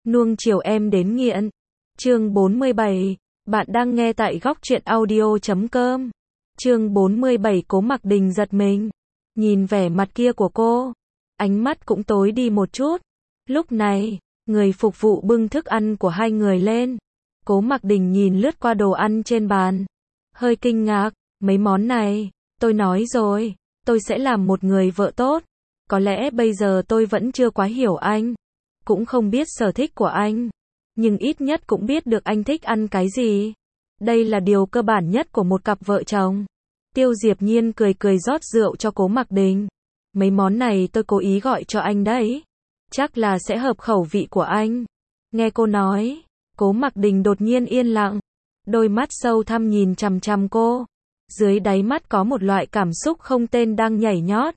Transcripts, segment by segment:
nuông chiều em đến nghiện. Chương 47, bạn đang nghe tại góc truyện audio.com. Chương 47 Cố Mặc Đình giật mình, nhìn vẻ mặt kia của cô, ánh mắt cũng tối đi một chút. Lúc này, người phục vụ bưng thức ăn của hai người lên. Cố Mặc Đình nhìn lướt qua đồ ăn trên bàn, hơi kinh ngạc, mấy món này, tôi nói rồi, tôi sẽ làm một người vợ tốt. Có lẽ bây giờ tôi vẫn chưa quá hiểu anh, cũng không biết sở thích của anh, nhưng ít nhất cũng biết được anh thích ăn cái gì. Đây là điều cơ bản nhất của một cặp vợ chồng. Tiêu Diệp Nhiên cười cười rót rượu cho Cố Mặc Đình. Mấy món này tôi cố ý gọi cho anh đấy, chắc là sẽ hợp khẩu vị của anh. Nghe cô nói, Cố Mặc Đình đột nhiên yên lặng, đôi mắt sâu thẳm nhìn chằm chằm cô. Dưới đáy mắt có một loại cảm xúc không tên đang nhảy nhót.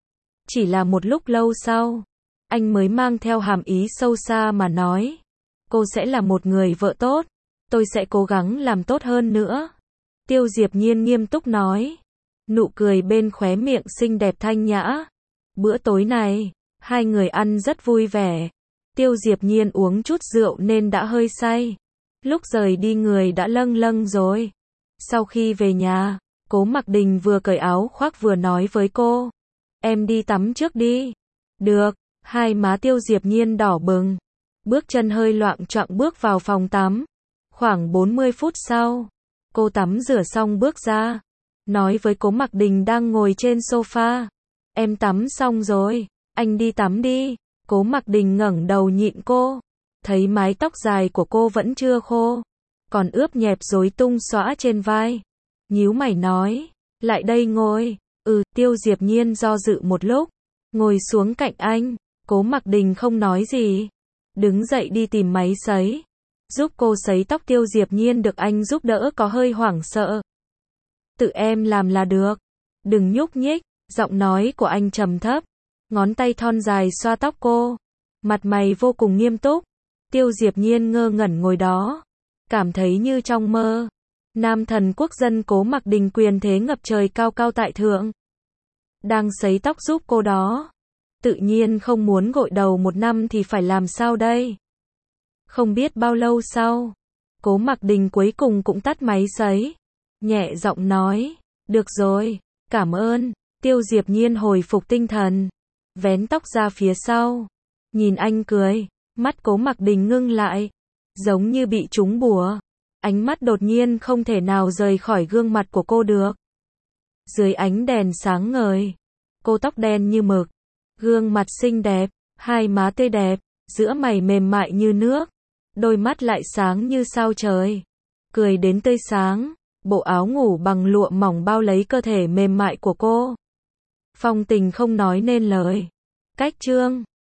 Chỉ là một lúc lâu sau, anh mới mang theo hàm ý sâu xa mà nói, cô sẽ là một người vợ tốt, tôi sẽ cố gắng làm tốt hơn nữa. Tiêu Diệp Nhiên nghiêm túc nói, nụ cười bên khóe miệng xinh đẹp thanh nhã. Bữa tối này, hai người ăn rất vui vẻ. Tiêu Diệp Nhiên uống chút rượu nên đã hơi say. Lúc rời đi người đã lâng lâng rồi. Sau khi về nhà, Cố Mặc Đình vừa cởi áo khoác vừa nói với cô, em đi tắm trước đi. Được. Hai má Tiêu Diệp Nhiên đỏ bừng, bước chân hơi loạng choạng bước vào phòng tắm. Khoảng 40 phút sau, cô tắm rửa xong bước ra, nói với Cố Mặc Đình đang ngồi trên sofa, em tắm xong rồi, anh đi tắm đi. Cố Mặc Đình ngẩng đầu nhịn cô, thấy mái tóc dài của cô vẫn chưa khô, còn ướt nhẹp rối tung xõa trên vai, nhíu mày nói, lại đây ngồi. Tiêu Diệp Nhiên do dự một lúc, ngồi xuống cạnh anh. Cố Mặc Đình không nói gì, đứng dậy đi tìm máy sấy, giúp cô sấy tóc. Tiêu Diệp Nhiên được anh giúp đỡ có hơi hoảng sợ. Tự em làm là được, đừng nhúc nhích. Giọng nói của anh trầm thấp, ngón tay thon dài xoa tóc cô, mặt mày vô cùng nghiêm túc. Tiêu Diệp Nhiên ngơ ngẩn ngồi đó, cảm thấy như trong mơ. Nam thần quốc dân Cố Mặc Đình quyền thế ngập trời cao cao tại thượng, đang sấy tóc giúp cô đó. Tự nhiên không muốn gội đầu một năm thì phải làm sao đây? Không biết bao lâu sau, Cố Mặc Đình cuối cùng cũng tắt máy sấy, nhẹ giọng nói, được rồi, cảm ơn. Tiêu Diệp Nhiên hồi phục tinh thần, vén tóc ra phía sau, nhìn anh cười, mắt Cố Mặc Đình ngưng lại, giống như bị trúng bùa, ánh mắt đột nhiên không thể nào rời khỏi gương mặt của cô được. Dưới ánh đèn sáng ngời, cô tóc đen như mực, gương mặt xinh đẹp, hai má tươi đẹp, giữa mày mềm mại như nước, đôi mắt lại sáng như sao trời, cười đến tươi sáng. Bộ áo ngủ bằng lụa mỏng bao lấy cơ thể mềm mại của cô, phong tình không nói nên lời. Cách chương